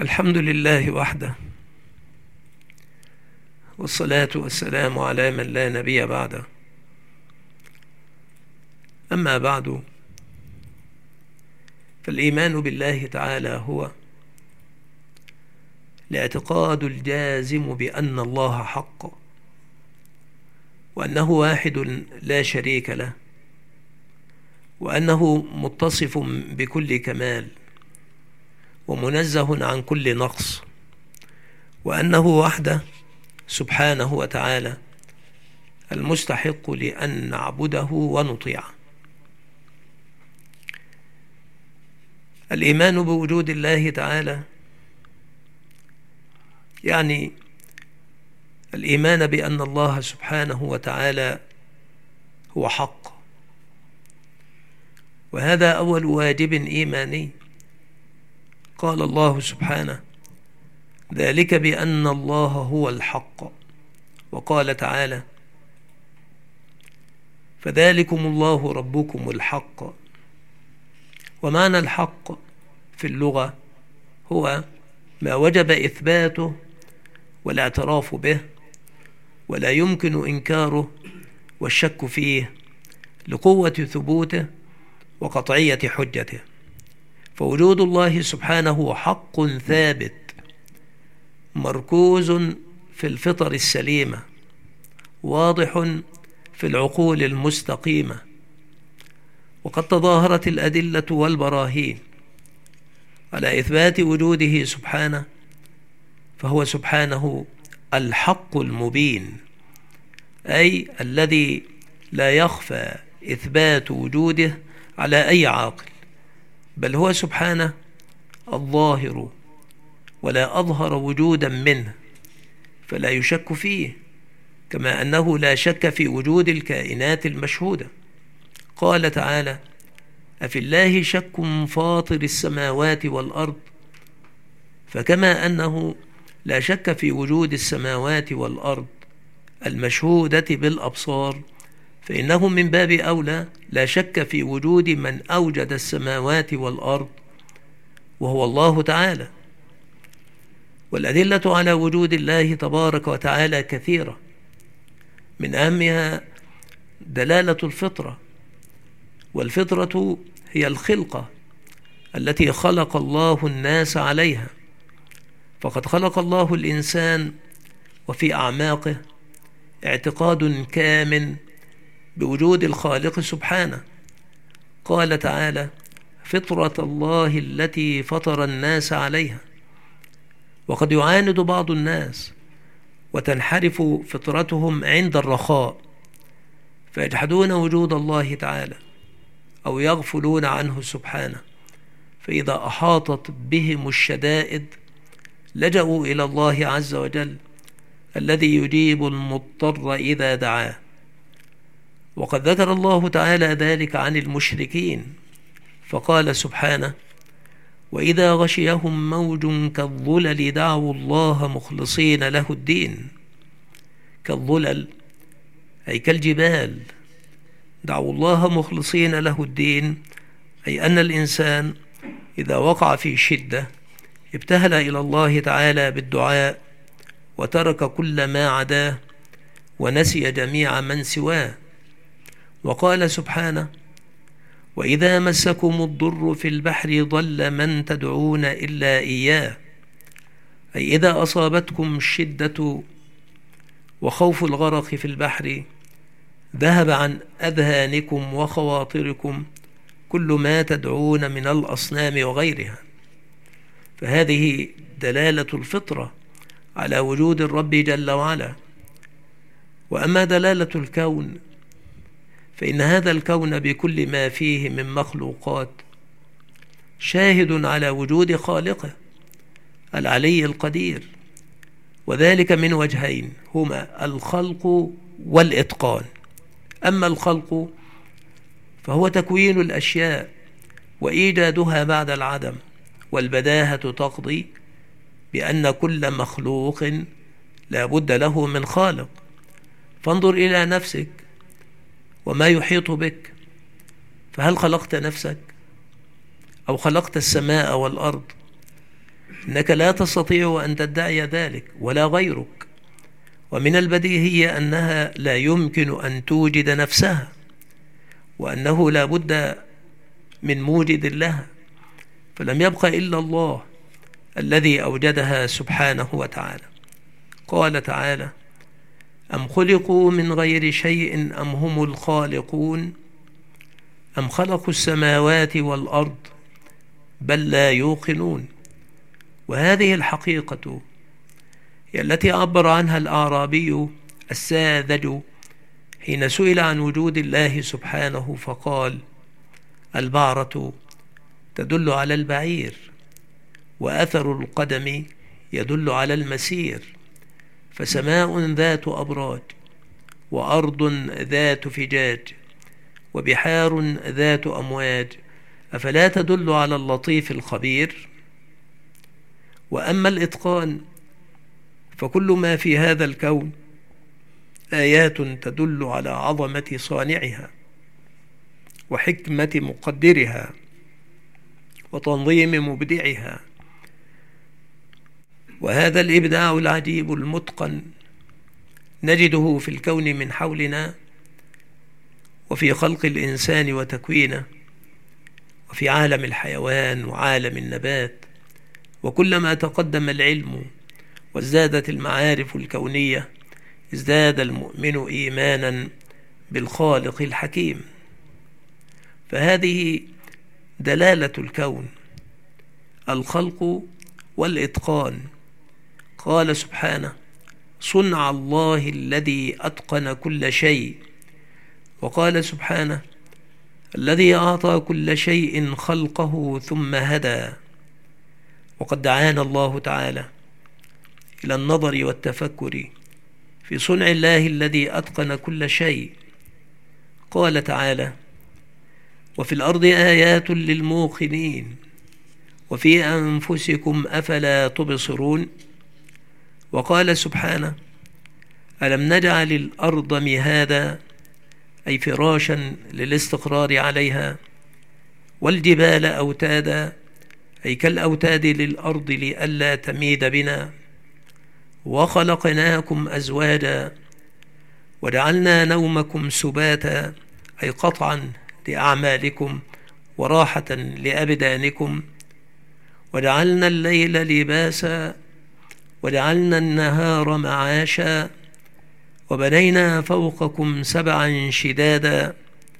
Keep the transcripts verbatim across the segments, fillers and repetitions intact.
الحمد لله وحده، والصلاة والسلام على من لا نبي بعده. أما بعد، فالإيمان بالله تعالى هو الاعتقاد الجازم بأن الله حق، وأنه واحد لا شريك له، وأنه متصف بكل كمال ومنزه عن كل نقص، وأنه وحده سبحانه وتعالى المستحق لأن نعبده ونطيعه. الإيمان بوجود الله تعالى يعني الإيمان بأن الله سبحانه وتعالى هو حق، وهذا أول واجب إيماني. قال الله سبحانه: ذلك بأن الله هو الحق. وقال تعالى: فذلكم الله ربكم الحق. ومعنى الحق في اللغة هو ما وجب إثباته والاعتراف به، ولا يمكن إنكاره والشك فيه لقوة ثبوته وقطعية حجته. فوجود الله سبحانه حق ثابت مركوز في الفطر السليمة، واضح في العقول المستقيمة، وقد تظاهرت الأدلة والبراهين على إثبات وجوده سبحانه، فهو سبحانه الحق المبين، أي الذي لا يخفى إثبات وجوده على أي عاقل، بل هو سبحانه الظاهر ولا أظهر وجودا منه فلا يشك فيه، كما أنه لا شك في وجود الكائنات المشهودة. قال تعالى: أفي الله شك فاطر السماوات والأرض. فكما أنه لا شك في وجود السماوات والأرض المشهودة بالأبصار، فإنه من باب أولى لا شك في وجود من أوجد السماوات والأرض، وهو الله تعالى. والأدلة على وجود الله تبارك وتعالى كثيرة، من أهمها دلالة الفطرة، والفطرة هي الخلقة التي خلق الله الناس عليها. فقد خلق الله الإنسان وفي أعماقه اعتقاد كامن بوجود الخالق سبحانه. قال تعالى: فطرة الله التي فطر الناس عليها. وقد يعاند بعض الناس وتنحرف فطرتهم عند الرخاء، فيجحدون وجود الله تعالى أو يغفلون عنه سبحانه، فإذا أحاطت بهم الشدائد لجأوا إلى الله عز وجل الذي يجيب المضطر إذا دعاه. وقد ذكر الله تعالى ذلك عن المشركين، فقال سبحانه: وإذا غشيهم موج كالظلل دعوا الله مخلصين له الدين. كالظلل أي كالجبال، دعوا الله مخلصين له الدين، أي أن الإنسان إذا وقع في شدة ابتهل إلى الله تعالى بالدعاء وترك كل ما عداه ونسي جميع من سواه. وقال سبحانه: وإذا مسكم الضر في البحر ضل من تدعون إلا إياه. أي إذا أصابتكم الشدة وخوف الغرق في البحر ذهب عن أذهانكم وخواطركم كل ما تدعون من الأصنام وغيرها. فهذه دلالة الفطرة على وجود الرب جل وعلا. وأما دلالة الكون، فإن هذا الكون بكل ما فيه من مخلوقات شاهد على وجود خالقه العلي القدير، وذلك من وجهين، هما الخلق والإتقان. أما الخلق فهو تكوين الأشياء وإيجادها بعد العدم، والبداهة تقضي بأن كل مخلوق لا بد له من خالق. فانظر إلى نفسك وما يحيط بك، فهل خلقت نفسك أو خلقت السماء والأرض؟ إنك لا تستطيع أن تدعي ذلك ولا غيرك، ومن البديهي أنها لا يمكن أن توجد نفسها، وأنه لا بد من موجد لها، فلم يبق إلا الله الذي أوجدها سبحانه وتعالى. قال تعالى: أم خلقوا من غير شيء أم هم الخالقون أم خلقوا السماوات والأرض بل لا يوقنون. وهذه الحقيقة هي التي عبر عنها الأعرابي الساذج حين سئل عن وجود الله سبحانه فقال: البعرة تدل على البعير، وأثر القدم يدل على المسير، فسماء ذات أبراج، وأرض ذات فجاج، وبحار ذات أمواج، أفلا تدل على اللطيف الخبير؟ وأما الإتقان فكل ما في هذا الكون آيات تدل على عظمة صانعها وحكمة مقدرها وتنظيم مبدعها. وهذا الإبداع العجيب المتقن نجده في الكون من حولنا، وفي خلق الإنسان وتكوينه، وفي عالم الحيوان وعالم النبات. وكلما تقدم العلم وازدادت المعارف الكونية ازداد المؤمن إيمانا بالخالق الحكيم. فهذه دلالة الكون، الخلق والإتقان. قال سبحانه: صنع الله الذي أتقن كل شيء. وقال سبحانه: الذي أعطى كل شيء خلقه ثم هدى. وقد دعانا الله تعالى إلى النظر والتفكر في صنع الله الذي أتقن كل شيء. قال تعالى: وفي الأرض آيات للموقنين وفي أنفسكم أفلا تبصرون. وقال سبحانه: ألم نجعل الأرض مهادا، أي فراشا للاستقرار عليها، والجبال أوتادا، أي كالأوتاد للأرض لئلا تميد بنا، وخلقناكم أزواجا، وجعلنا نومكم سباتا، أي قطعا لأعمالكم وراحة لأبدانكم، وجعلنا الليل لباسا وجعلنا النهار معاشا، وبنينا فوقكم سبعا شدادا،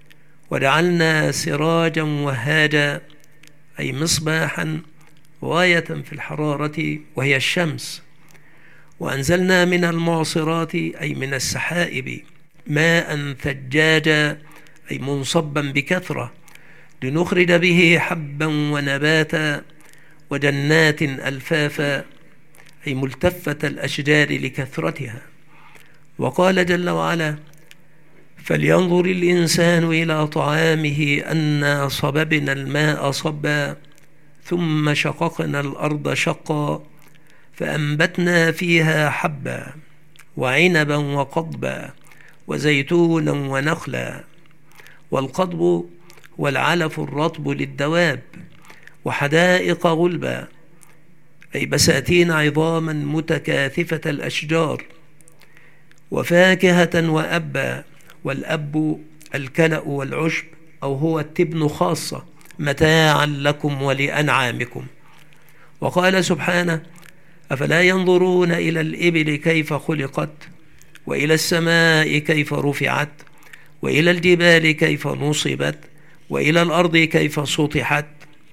وجعلنا سراجا وهاجا، أي مصباحا غاية في الحرارة وهي الشمس، وأنزلنا من المعصرات أي من السحائب ماء ثجاجا، أي منصبا بكثرة، لنخرج به حبا ونباتا، وجنات ألفافا، أي ملتفة الأشجار لكثرتها. وقال جل وعلا: فلينظر الإنسان إلى طعامه أنا صببنا الماء صبا ثم شققنا الأرض شقا فأنبتنا فيها حبا وعنبا وقضبا وزيتونا ونخلا. والقضب والعلف الرطب للدواب، وحدائق غلبا، أي بساتين عظاما متكاثفة الأشجار، وفاكهة وأبا، والأب الكلأ والعشب أو هو التبن خاصة، متاعا لكم ولأنعامكم. وقال سبحانه: أفلا ينظرون إلى الإبل كيف خلقت، وإلى السماء كيف رفعت، وإلى الجبال كيف نصبت، وإلى الأرض كيف سطحت.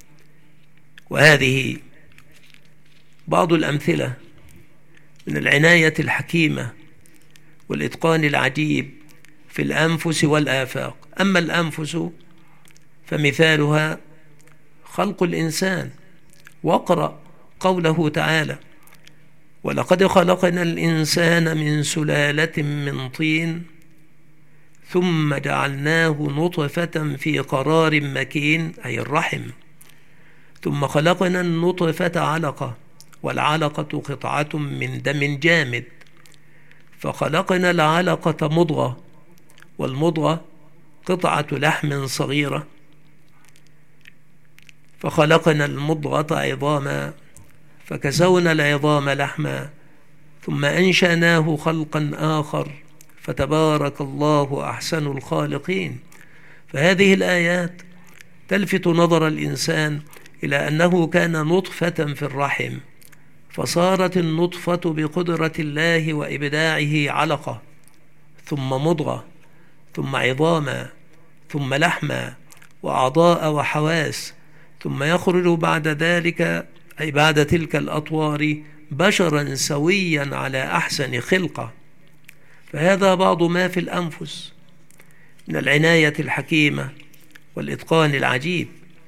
وهذه بعض الأمثلة من العناية الحكيمة والإتقان العجيب في الأنفس والآفاق. أما الأنفس فمثالها خلق الإنسان. واقرأ قوله تعالى: ولقد خلقنا الإنسان من سلالة من طين ثم جعلناه نطفة في قرار مكين، أي الرحم، ثم خلقنا النطفة علقة، والعلقة قطعة من دم جامد، فخلقنا العلقة مضغة، والمضغة قطعة لحم صغيرة، فخلقنا المضغة عظاما، فكسونا العظام لحما ثم أنشأناه خلقا آخر فتبارك الله أحسن الخالقين. فهذه الآيات تلفت نظر الإنسان إلى أنه كان نطفة في الرحم، فصارت النطفة بقدرة الله وإبداعه علقة، ثم مضغة، ثم عظاما، ثم لحما، وأعضاء وحواس، ثم يخرج بعد ذلك أي بعد تلك الأطوار بشرا سويا على أحسن خلقة. فهذا بعض ما في الأنفس من العناية الحكيمة والإتقان العجيب.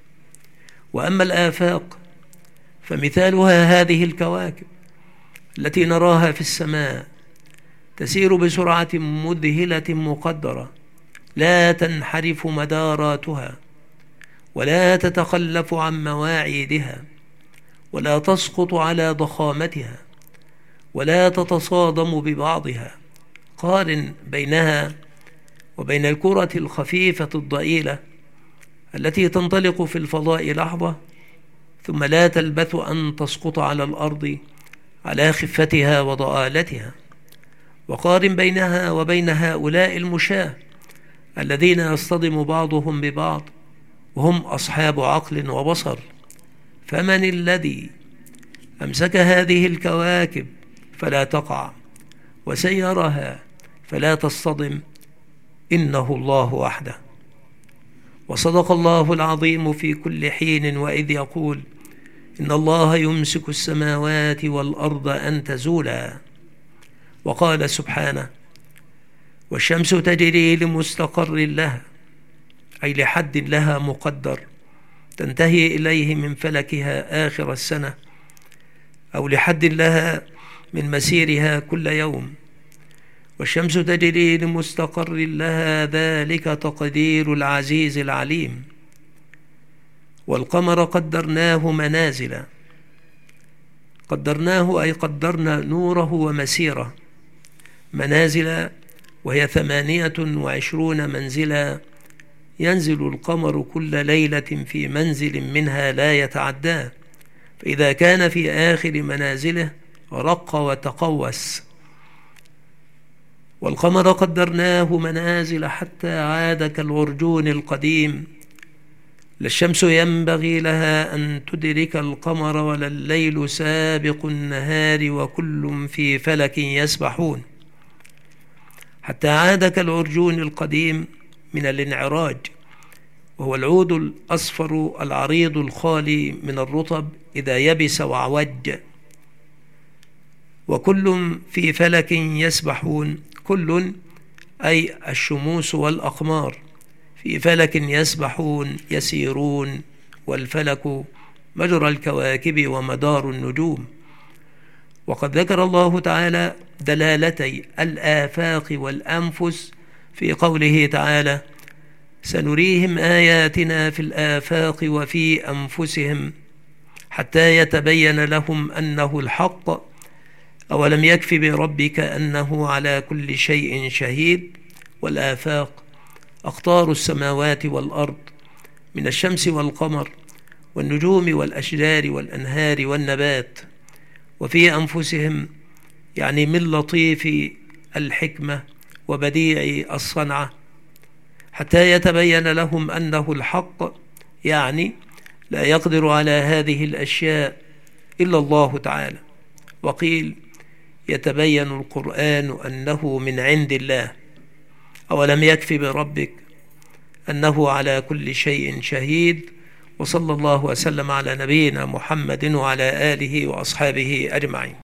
وأما الآفاق فمثالها هذه الكواكب التي نراها في السماء، تسير بسرعة مذهلة مقدرة، لا تنحرف مداراتها، ولا تتخلف عن مواعيدها، ولا تسقط على ضخامتها، ولا تتصادم ببعضها. قارن بينها وبين الكرة الخفيفة الضئيلة التي تنطلق في الفضاء لحظة ثم لا تلبث أن تسقط على الأرض على خفتها وضآلتها. وقارن بينها وبين هؤلاء المشاة الذين يصطدم بعضهم ببعض وهم أصحاب عقل وبصر. فمن الذي أمسك هذه الكواكب فلا تقع وسيرها فلا تصطدم؟ إنه الله وحده. وصدق الله العظيم في كل حين وإذ يقول: إن الله يمسك السماوات والأرض أن تزولا. وقال سبحانه: والشمس تجري لمستقر لها، أي لحد لها مقدر تنتهي إليه من فلكها آخر السنة، أو لحد لها من مسيرها كل يوم. والشمس تجري لمستقر لها، ذلك تقدير العزيز العليم. والقمر قدرناه منازل، قدرناه أي قدرنا نوره ومسيره منازل، وهي ثمانية وعشرون منزلا، ينزل القمر كل ليلة في منزل منها لا يتعداه، فإذا كان في آخر منازله رق وتقوس. والقمر قدرناه منازل حتى عاد كالعرجون القديم، لا الشمس ينبغي لها أن تدرك القمر ولا الليل سابق النهار وكل في فلك يسبحون، حتى عاد كالعرجون القديم من الانعراج، وهو العود الأصفر العريض الخالي من الرطب إذا يبس وعوج. وكل في فلك يسبحون، كل أي الشموس والأقمار في فلك يسبحون يسيرون، والفلك مجرى الكواكب ومدار النجوم. وقد ذكر الله تعالى دلالتي الآفاق والأنفس في قوله تعالى: سنريهم آياتنا في الآفاق وفي أنفسهم حتى يتبين لهم أنه الحق، أولم يكف بربك أنه على كل شيء شهيد. والآفاق أقطار السماوات والأرض من الشمس والقمر والنجوم والأشجار والأنهار والنبات. وفي أنفسهم يعني من لطيف الحكمة وبديع الصنعة، حتى يتبين لهم أنه الحق، يعني لا يقدر على هذه الأشياء إلا الله تعالى. وقيل يتبين القرآن أنه من عند الله. أولم يكف بربك أنه على كل شيء شهيد. وصلى الله وسلم على نبينا محمد وعلى آله وأصحابه أجمعين.